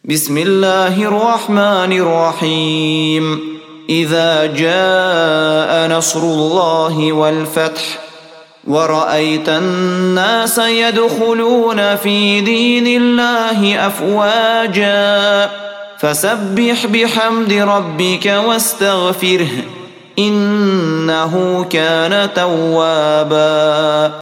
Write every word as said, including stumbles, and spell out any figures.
بسم الله الرحمن الرحيم إذا جاء نصر الله والفتح ورأيت الناس يدخلون في دين الله أفواجا فسبح بحمد ربك واستغفره إنه كان توابا.